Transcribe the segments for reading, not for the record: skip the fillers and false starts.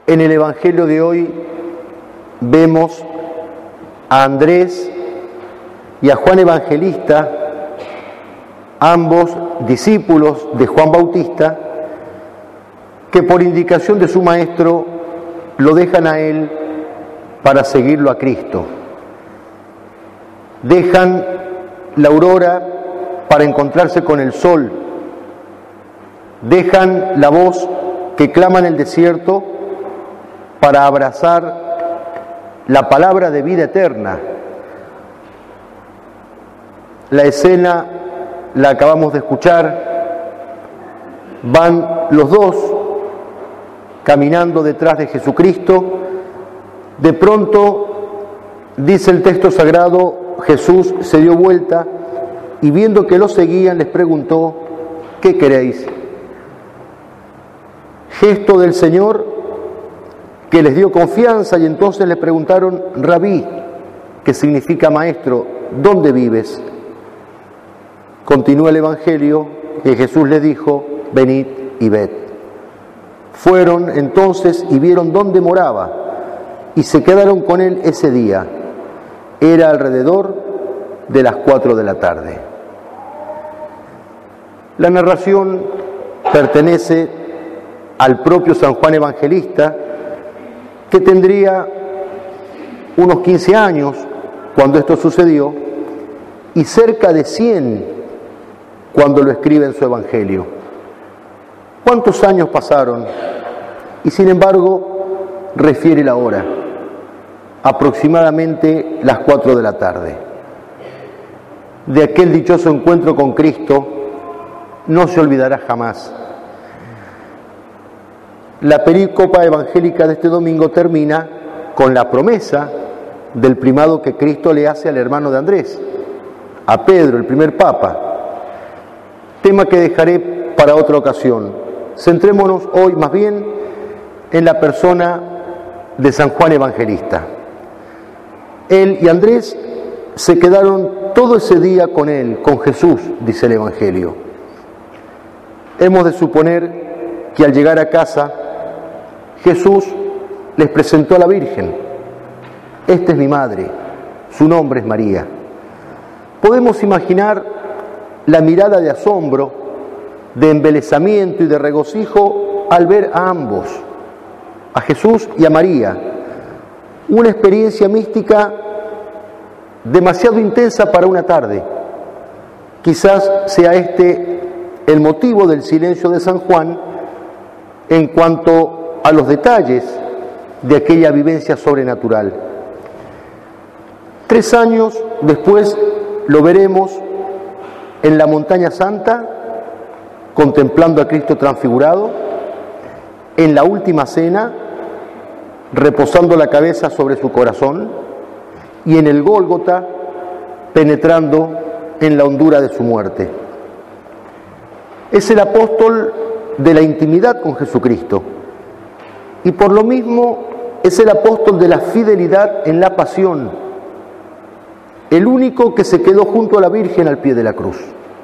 En el Evangelio de hoy vemos a Andrés y a Juan Evangelista, ambos discípulos de Juan Bautista, que por indicación de su maestro lo dejan a él para seguirlo a Cristo. Dejan la aurora para encontrarse con el sol. Dejan la voz que clama en el desierto para abrazar la palabra de vida eterna. La escena la acabamos de escuchar. Van los dos caminando detrás de Jesucristo. De pronto, dice el texto sagrado, Jesús se dio vuelta y viendo que lo seguían les preguntó: ¿qué queréis? Gesto del Señor que les dio confianza, y entonces le preguntaron: Rabí, que significa maestro, ¿dónde vives? Continúa el Evangelio que Jesús les dijo: venid y ved. Fueron entonces y vieron dónde moraba y se quedaron con él ese día. Era alrededor de las 4 de la tarde. La narración pertenece al propio San Juan Evangelista, que tendría unos 15 años cuando esto sucedió y cerca de 100 cuando lo escribe en su Evangelio. ¿Cuántos años pasaron? Y sin embargo refiere la hora, aproximadamente las 4 de la tarde. De aquel dichoso encuentro con Cristo no se olvidará jamás. La perícopa evangélica de este domingo termina con la promesa del primado que Cristo le hace al hermano de Andrés, a Pedro, el primer papa. Tema que dejaré para otra ocasión. Centrémonos hoy más bien en la persona de San Juan Evangelista. Él y Andrés se quedaron todo ese día con él, con Jesús, dice el Evangelio. Hemos de suponer que al llegar a casa, Jesús les presentó a la Virgen. Esta es mi madre, su nombre es María. Podemos imaginar la mirada de asombro, de embelesamiento y de regocijo al ver a ambos, a Jesús y a María. Una experiencia mística demasiado intensa para una tarde. Quizás sea este el motivo del silencio de San Juan en cuanto a los detalles de aquella vivencia sobrenatural. 3 años después lo veremos en la Montaña Santa, contemplando a Cristo transfigurado, en la última cena, reposando la cabeza sobre su corazón, y en el Gólgota, penetrando en la hondura de su muerte. Es el apóstol de la intimidad con Jesucristo, y por lo mismo es el apóstol de la fidelidad en la pasión, el único que se quedó junto a la Virgen al pie de la cruz.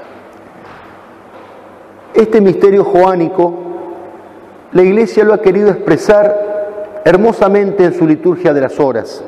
Este misterio joánico, la Iglesia lo ha querido expresar hermosamente en su liturgia de las horas.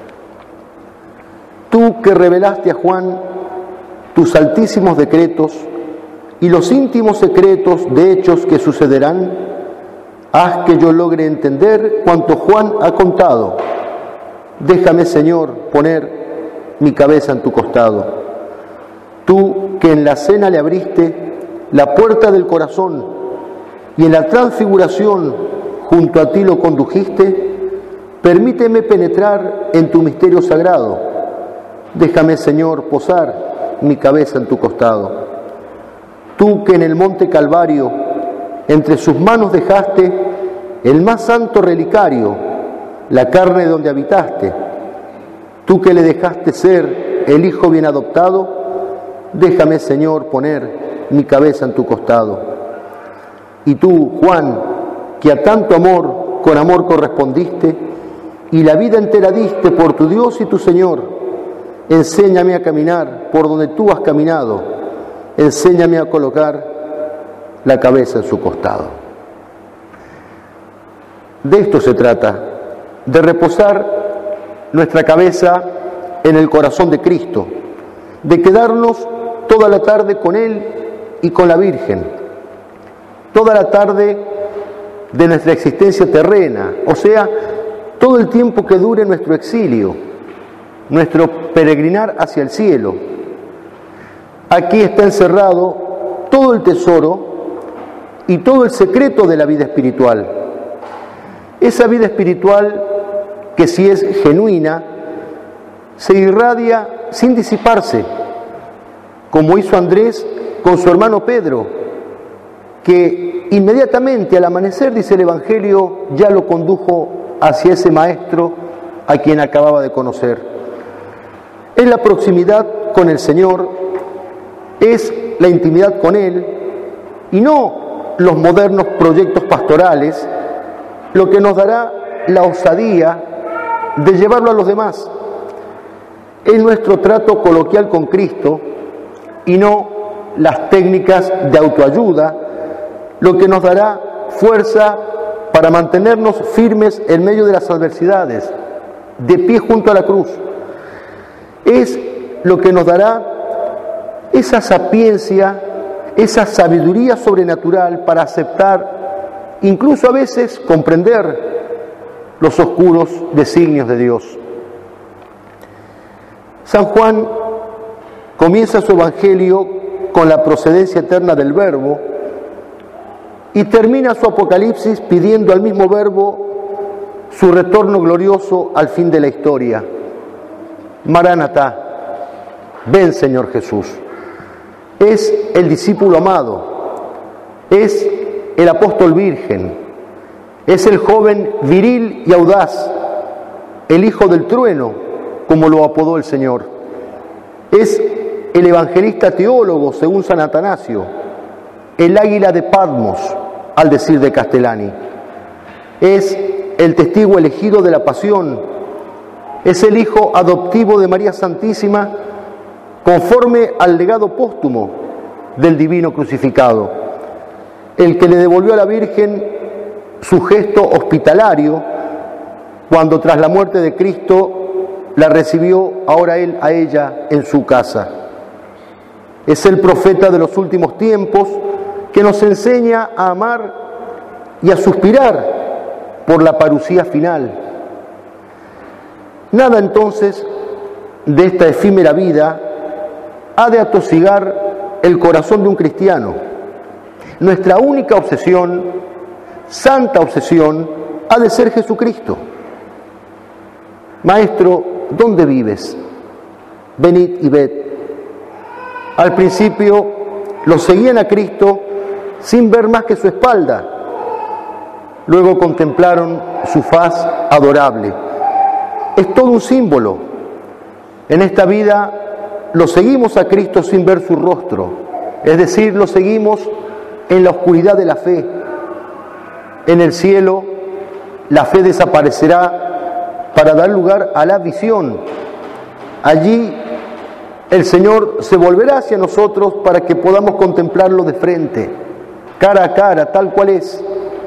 Tú que revelaste a Juan tus altísimos decretos y los íntimos secretos de hechos que sucederán, haz que yo logre entender cuanto Juan ha contado. Déjame, Señor, poner mi cabeza en tu costado. Tú que en la cena le abriste la puerta del corazón y en la transfiguración junto a ti lo condujiste, permíteme penetrar en tu misterio sagrado. Déjame, Señor, posar mi cabeza en tu costado. Tú que en el monte Calvario entre sus manos dejaste el más santo relicario, la carne donde habitaste. Tú que le dejaste ser el Hijo bien adoptado, déjame, Señor, poner mi cabeza en tu costado. Y tú, Juan, que a tanto amor con amor correspondiste y la vida entera diste por tu Dios y tu Señor, enséñame a caminar por donde tú has caminado, enséñame a colocar la cabeza en su costado. De esto se trata, de reposar nuestra cabeza en el corazón de Cristo, de quedarnos toda la tarde con Él y con la Virgen, toda la tarde de nuestra existencia terrena, o sea, todo el tiempo que dure nuestro exilio, nuestro peregrinar hacia el cielo. Aquí está encerrado todo el tesoro y todo el secreto de la vida espiritual. Esa vida espiritual que, si es genuina, se irradia sin disiparse, como hizo Andrés con su hermano Pedro, que inmediatamente al amanecer, dice el Evangelio, ya lo condujo hacia ese maestro a quien acababa de conocer. Es la proximidad con el Señor, es la intimidad con Él, y no los modernos proyectos pastorales, lo que nos dará la osadía de llevarlo a los demás. Es nuestro trato coloquial con Cristo y no las técnicas de autoayuda lo que nos dará fuerza para mantenernos firmes en medio de las adversidades, de pie junto a la cruz. Es lo que nos dará esa sapiencia, esa sabiduría sobrenatural para aceptar, incluso a veces comprender los oscuros designios de Dios. San Juan comienza su Evangelio con la procedencia eterna del Verbo y termina su Apocalipsis pidiendo al mismo Verbo su retorno glorioso al fin de la historia. Maránata, ven Señor Jesús. Es el discípulo amado, es el apóstol virgen, es el joven viril y audaz, el hijo del trueno, como lo apodó el Señor. Es el evangelista teólogo, según San Atanasio, el águila de Patmos, al decir de Castellani. Es el testigo elegido de la pasión, es el hijo adoptivo de María Santísima, conforme al legado póstumo del divino crucificado, el que le devolvió a la Virgen su gesto hospitalario cuando tras la muerte de Cristo la recibió ahora él a ella en su casa. Es el profeta de los últimos tiempos que nos enseña a amar y a suspirar por la parucía final. Nada entonces de esta efímera vida ha de atosigar el corazón de un cristiano. Nuestra única obsesión, santa obsesión, ha de ser Jesucristo. Maestro, ¿dónde vives? Venid y ved. Al principio los seguían a Cristo sin ver más que su espalda. Luego contemplaron su faz adorable. Es todo un símbolo. En esta vida lo seguimos a Cristo sin ver su rostro, es decir, lo seguimos en la oscuridad de la fe. En el cielo la fe desaparecerá para dar lugar a la visión. Allí el Señor se volverá hacia nosotros para que podamos contemplarlo de frente, cara a cara, tal cual es.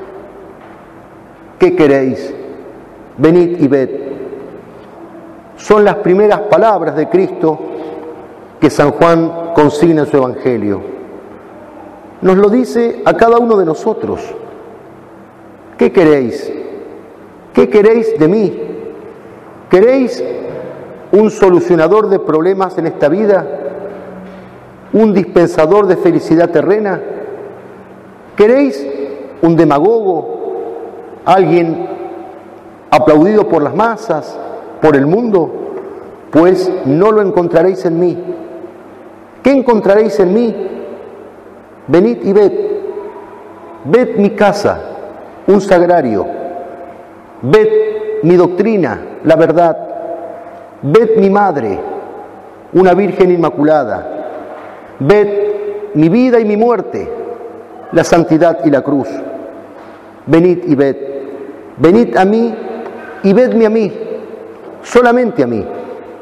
¿Qué queréis? Venid y ved. Son las primeras palabras de Cristo que San Juan consigna en su Evangelio. Nos lo dice a cada uno de nosotros. ¿Qué queréis? ¿Qué queréis de mí? ¿Queréis un solucionador de problemas en esta vida? ¿Un dispensador de felicidad terrena? ¿Queréis un demagogo? ¿Alguien aplaudido por las masas, por el mundo? Pues no lo encontraréis en mí. ¿Qué encontraréis en mí? Venid y ved. Ved mi casa, un sagrario. Ved mi doctrina, la verdad. Ved mi madre, una Virgen Inmaculada. Ved mi vida y mi muerte, la santidad y la cruz. Venid y ved. Venid a mí y vedme a mí, solamente a mí.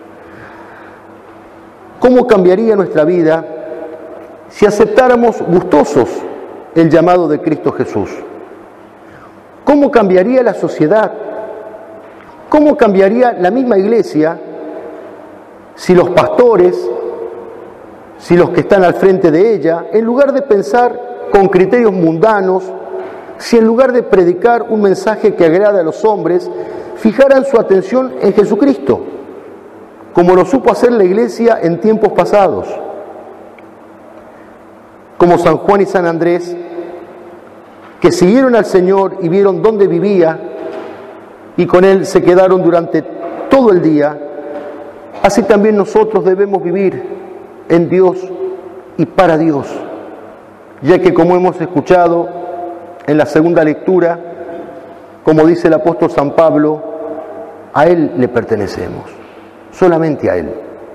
¿Cómo cambiaría nuestra vida si aceptáramos gustosos el llamado de Cristo Jesús? ¿Cómo cambiaría la sociedad? ¿Cómo cambiaría la misma iglesia si los pastores, si los que están al frente de ella, en lugar de pensar con criterios mundanos, si en lugar de predicar un mensaje que agrade a los hombres, fijaran su atención en Jesucristo, como lo supo hacer la iglesia en tiempos pasados? Como San Juan y San Andrés, que siguieron al Señor y vieron dónde vivía y con Él se quedaron durante todo el día, así también nosotros debemos vivir en Dios y para Dios, ya que, como hemos escuchado en la segunda lectura, como dice el apóstol San Pablo, a Él le pertenecemos, solamente a Él.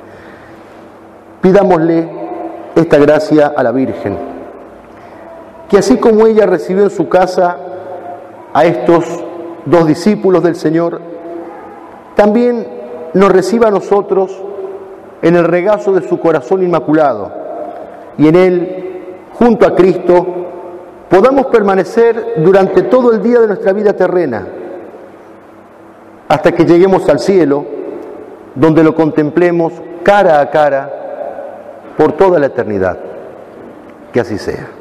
Pidámosle esta gracia a la Virgen, que así como ella recibió en su casa a estos dos discípulos del Señor, también nos reciba a nosotros en el regazo de su corazón inmaculado, y en Él, junto a Cristo, podamos permanecer durante todo el día de nuestra vida terrena, hasta que lleguemos al cielo, donde lo contemplemos cara a cara por toda la eternidad. Que así sea.